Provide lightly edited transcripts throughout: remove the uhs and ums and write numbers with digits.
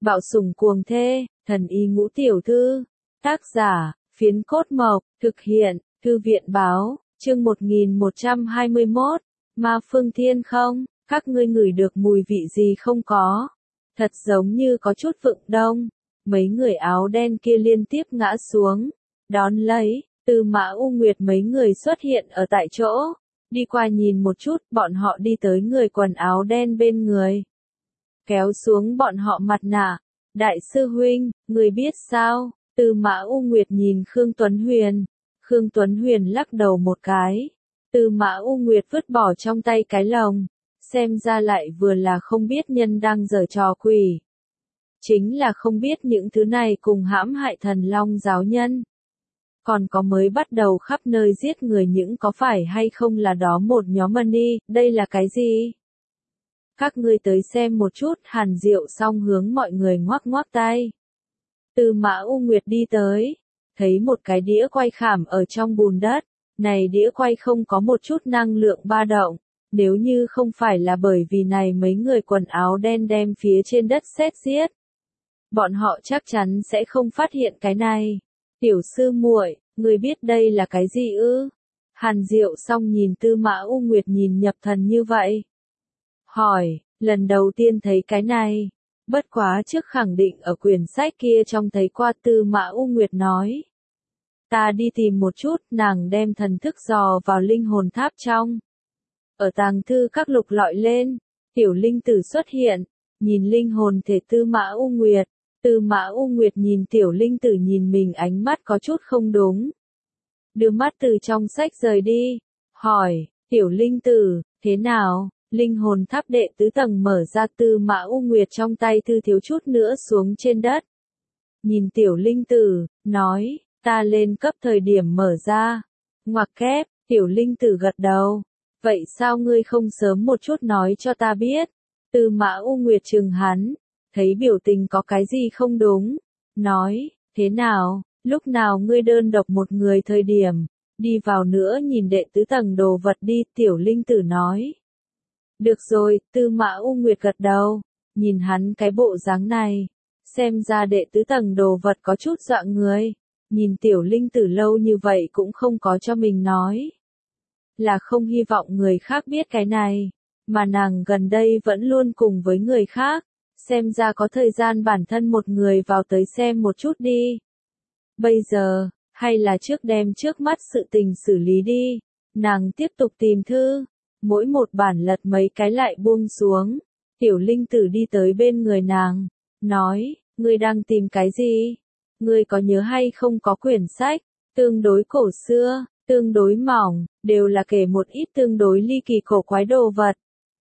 Bạo sủng cuồng thê, thần y ngũ tiểu thư. Tác giả, Phiến Cốt Mộc, thực hiện, Thư viện báo, chương 1121. Ma Phương Thiên không, các ngươi ngửi được mùi vị gì không có? Thật giống như có chút vượng đông. Mấy người áo đen kia liên tiếp ngã xuống. Đón lấy, Tư Mã U Nguyệt mấy người xuất hiện ở tại chỗ. Đi qua nhìn một chút, bọn họ đi tới người quần áo đen bên người. Kéo xuống bọn họ mặt nạ. Đại sư huynh, người biết sao? Tư Mã U Nguyệt nhìn Khương Tuấn Huyền. Khương Tuấn Huyền lắc đầu một cái. Tư Mã U Nguyệt vứt bỏ trong tay cái lồng. Xem ra lại vừa là không biết nhân đang giở trò quỷ. Chính là không biết những thứ này cùng hãm hại Thần Long giáo nhân. Còn có mới bắt đầu khắp nơi giết người, những có phải hay không là đó một nhóm money, đây là cái gì? Các ngươi tới xem một chút. Hàn Diệu xong hướng mọi người ngoắc ngoắc tay. Tư Mã U Nguyệt đi tới, thấy một cái đĩa quay khảm ở trong bùn đất. Này đĩa quay không có một chút năng lượng ba động. Nếu như không phải là bởi vì này mấy người quần áo đen đem phía trên đất xét giết, bọn họ chắc chắn sẽ không phát hiện cái này. Tiểu sư muội, người biết đây là cái gì ư? Hàn Diệu xong nhìn Tư Mã U Nguyệt nhìn nhập thần như vậy. Hỏi, lần đầu tiên thấy cái này. Bất quá trước khẳng định ở quyển sách kia trong thấy qua. Tư Mã U Nguyệt nói. Ta đi tìm một chút. Nàng đem thần thức dò vào linh hồn tháp trong. Ở tàng thư các lục lọi lên. Tiểu linh tử xuất hiện. Nhìn linh hồn thể Tư Mã U Nguyệt. Tư Mã U Nguyệt nhìn tiểu linh tử nhìn mình, ánh mắt có chút không đúng. Đưa mắt từ trong sách rời đi. Hỏi, tiểu linh tử, thế nào? Linh hồn tháp đệ tứ tầng mở ra. Tư Mã U Nguyệt trong tay thư thiếu chút nữa xuống trên đất. Nhìn tiểu linh tử, nói, ta lên cấp thời điểm mở ra. Ngoặc kép, tiểu linh tử gật đầu. Vậy sao ngươi không sớm một chút nói cho ta biết? Tư Mã U Nguyệt trừng hắn, thấy biểu tình có cái gì không đúng. Nói, thế nào, lúc nào ngươi đơn độc một người thời điểm, đi vào nữa nhìn đệ tứ tầng đồ vật đi. Tiểu linh tử nói. Được rồi. Tư Mã U Nguyệt gật đầu, nhìn hắn cái bộ dáng này, xem ra đệ tứ tầng đồ vật có chút dọa người. Nhìn tiểu linh tử lâu như vậy cũng không có cho mình nói. Là không hy vọng người khác biết cái này, mà nàng gần đây vẫn luôn cùng với người khác, xem ra có thời gian bản thân một người vào tới xem một chút đi. Bây giờ, hay là trước đem trước mắt sự tình xử lý đi. Nàng tiếp tục tìm thư, mỗi một bản lật mấy cái lại buông xuống. Tiểu linh tử đi tới bên người nàng, nói, ngươi đang tìm cái gì? Ngươi có nhớ hay không có quyển sách, tương đối cổ xưa, tương đối mỏng, đều là kể một ít tương đối ly kỳ cổ quái đồ vật.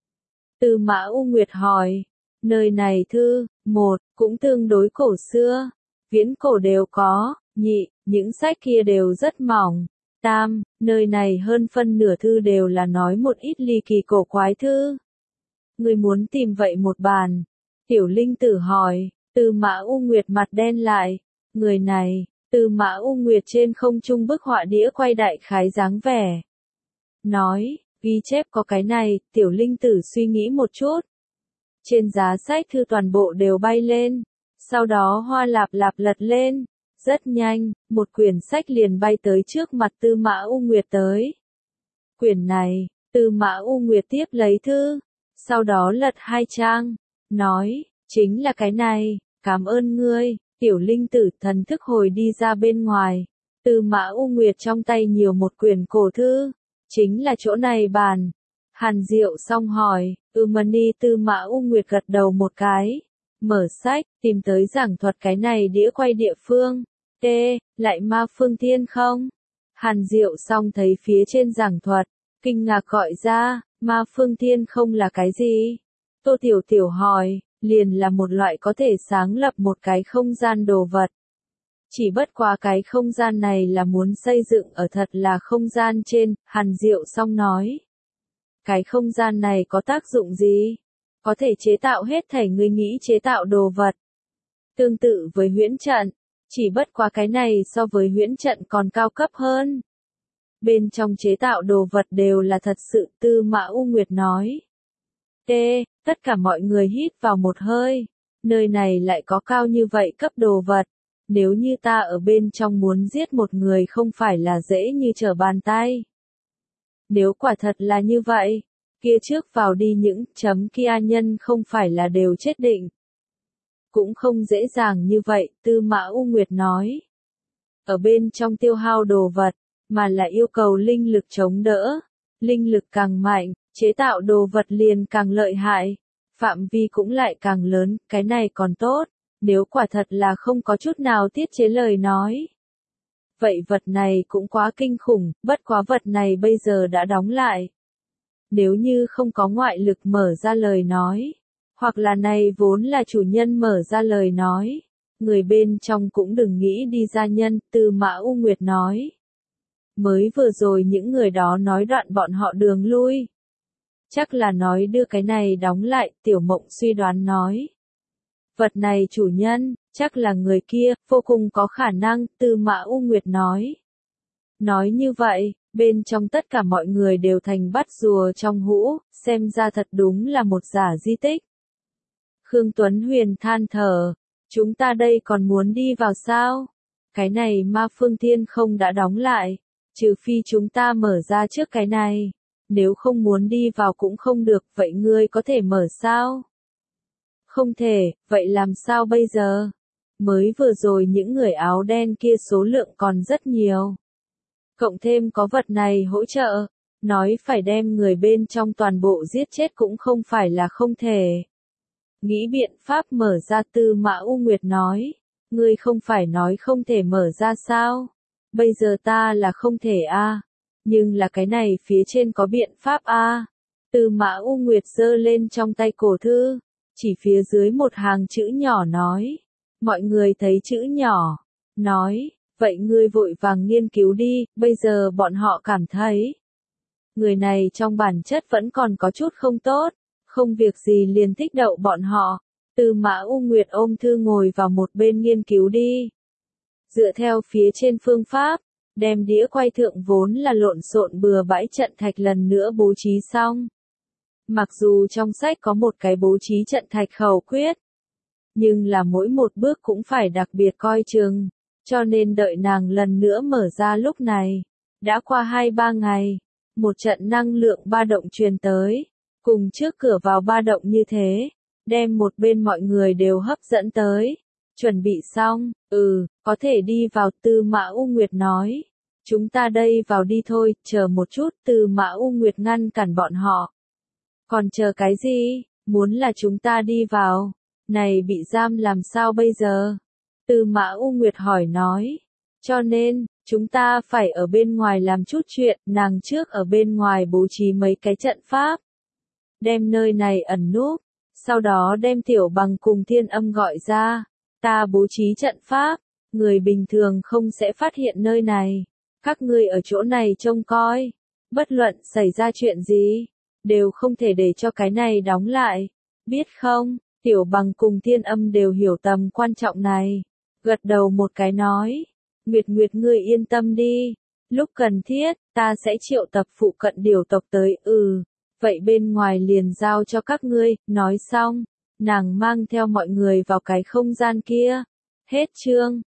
Tư Mã U Nguyệt hỏi, nơi này thư, một, cũng tương đối cổ xưa, viễn cổ đều có, nhị, những sách kia đều rất mỏng, tam, nơi này hơn phân nửa thư đều là nói một ít ly kỳ cổ quái thư. Người muốn tìm vậy một bản? Tiểu linh tử hỏi. Tư Mã U Nguyệt mặt đen lại, người này. Tư Mã U Nguyệt trên không trung bức họa đĩa quay đại khái dáng vẻ. Nói, ghi chép có cái này. Tiểu linh tử suy nghĩ một chút. Trên giá sách thư toàn bộ đều bay lên. Sau đó hoa lạp lạp lật lên. Rất nhanh, một quyển sách liền bay tới trước mặt Tư Mã U Nguyệt tới. Quyển này, Tư Mã U Nguyệt tiếp lấy thư. Sau đó lật 2 trang. Nói, chính là cái này, cảm ơn ngươi. Tiểu linh tử thần thức hồi đi ra bên ngoài. Tư Mã U Nguyệt trong tay nhiều một quyển cổ thư. Chính là chỗ này bàn. Hàn Diệu xong hỏi, Mani. Tư Mã U Nguyệt gật đầu một cái. Mở sách, tìm tới giảng thuật cái này đĩa quay địa phương. Lại Ma Phương Thiên không? Hàn Diệu xong thấy phía trên giảng thuật, kinh ngạc gọi ra, Ma Phương Thiên không là cái gì? Tô Tiểu Tiểu hỏi, liền là một loại có thể sáng lập một cái không gian đồ vật. Chỉ bất quá cái không gian này là muốn xây dựng ở thật là không gian trên. Hàn Diệu xong nói. Cái không gian này có tác dụng gì? Có thể chế tạo hết thảy người nghĩ chế tạo đồ vật. Tương tự với huyễn trận. Chỉ bất quá cái này so với huyễn trận còn cao cấp hơn. Bên trong chế tạo đồ vật đều là thật sự. Tư Mã U Nguyệt nói. Tất cả mọi người hít vào một hơi. nơi này lại có cao như vậy cấp đồ vật. Nếu như ta ở bên trong muốn giết một người không phải là dễ như trở bàn tay. Nếu quả thật là như vậy, kia trước vào đi những chấm kia nhân không phải là đều chết định. Cũng không dễ dàng như vậy, Tư Mã U Nguyệt nói. Ở bên trong tiêu hao đồ vật, mà là yêu cầu linh lực chống đỡ. Linh lực càng mạnh, chế tạo đồ vật liền càng lợi hại. Phạm vi cũng lại càng lớn, cái này còn tốt. Nếu quả thật là không có chút nào tiết chế lời nói. Vậy vật này cũng quá kinh khủng, bất quá vật này bây giờ đã đóng lại. Nếu như không có ngoại lực mở ra lời nói, hoặc là này vốn là chủ nhân mở ra lời nói, người bên trong cũng đừng nghĩ đi ra nhân, Tư Mã U Nguyệt nói. Mới vừa rồi những người đó nói đoạn bọn họ đường lui. Chắc là nói đưa cái này đóng lại, Tiểu Mộng suy đoán nói. Vật này chủ nhân, chắc là người kia, vô cùng có khả năng, Tư Mã U Nguyệt nói. Nói như vậy, bên trong tất cả mọi người đều thành bắt rùa trong hũ, xem ra thật đúng là một giả di tích. Khương Tuấn Huyền than thở, chúng ta đây còn muốn đi vào sao? Cái này Ma Phương Thiên không đã đóng lại, trừ phi chúng ta mở ra trước cái này. Nếu không muốn đi vào cũng không được, vậy ngươi có thể mở sao? Không thể, vậy làm sao bây giờ? Mới vừa rồi những người áo đen kia số lượng còn rất nhiều. Cộng thêm có vật này hỗ trợ, nói phải đem người bên trong toàn bộ giết chết cũng không phải là không thể. Nghĩ biện pháp mở ra, Tư Mã U Nguyệt nói, ngươi không phải nói không thể mở ra sao? Bây giờ ta là không thể a, nhưng là cái này phía trên có biện pháp a. Tư Mã U Nguyệt giơ lên trong tay cổ thư, chỉ phía dưới một hàng chữ nhỏ nói. Mọi người thấy chữ nhỏ, nói, vậy ngươi vội vàng nghiên cứu đi, bây giờ bọn họ cảm thấy. Người này trong bản chất vẫn còn có chút không tốt, không việc gì liền thích đậu bọn họ. Tư Mã U Nguyệt ôm thư ngồi vào một bên nghiên cứu đi. Dựa theo phía trên phương pháp, đem đĩa quay thượng vốn là lộn xộn bừa bãi trận thạch lần nữa bố trí xong. Mặc dù trong sách có một cái bố trí trận thạch khẩu quyết, nhưng là mỗi một bước cũng phải đặc biệt coi chừng, cho nên đợi nàng lần nữa mở ra lúc này. Đã qua 2-3 ngày, một trận năng lượng ba động truyền tới, cùng trước cửa vào ba động như thế, đem một bên mọi người đều hấp dẫn tới. Chuẩn bị xong, có thể đi vào, Tư Mã U Nguyệt nói. Chúng ta đây vào đi thôi, chờ một chút, Tư Mã U Nguyệt ngăn cản bọn họ. Còn chờ cái gì, muốn là chúng ta đi vào, này bị giam làm sao bây giờ? Tư Mã U Nguyệt hỏi nói. Cho nên, chúng ta phải ở bên ngoài làm chút chuyện, nàng trước ở bên ngoài bố trí mấy cái trận pháp. Đem nơi này ẩn núp, sau đó đem Tiểu Bằng cùng Thiên Âm gọi ra. Ta bố trí trận pháp, người bình thường không sẽ phát hiện nơi này. Các ngươi ở chỗ này trông coi, bất luận xảy ra chuyện gì, đều không thể để cho cái này đóng lại. Biết không? Tiểu Bằng cùng Thiên Âm đều hiểu tầm quan trọng này. Gật đầu một cái nói. Nguyệt Nguyệt ngươi yên tâm đi. Lúc cần thiết, ta sẽ triệu tập phụ cận điều tộc tới. Vậy bên ngoài liền giao cho các ngươi. Nói xong, nàng mang theo mọi người vào cái không gian kia. Hết chương.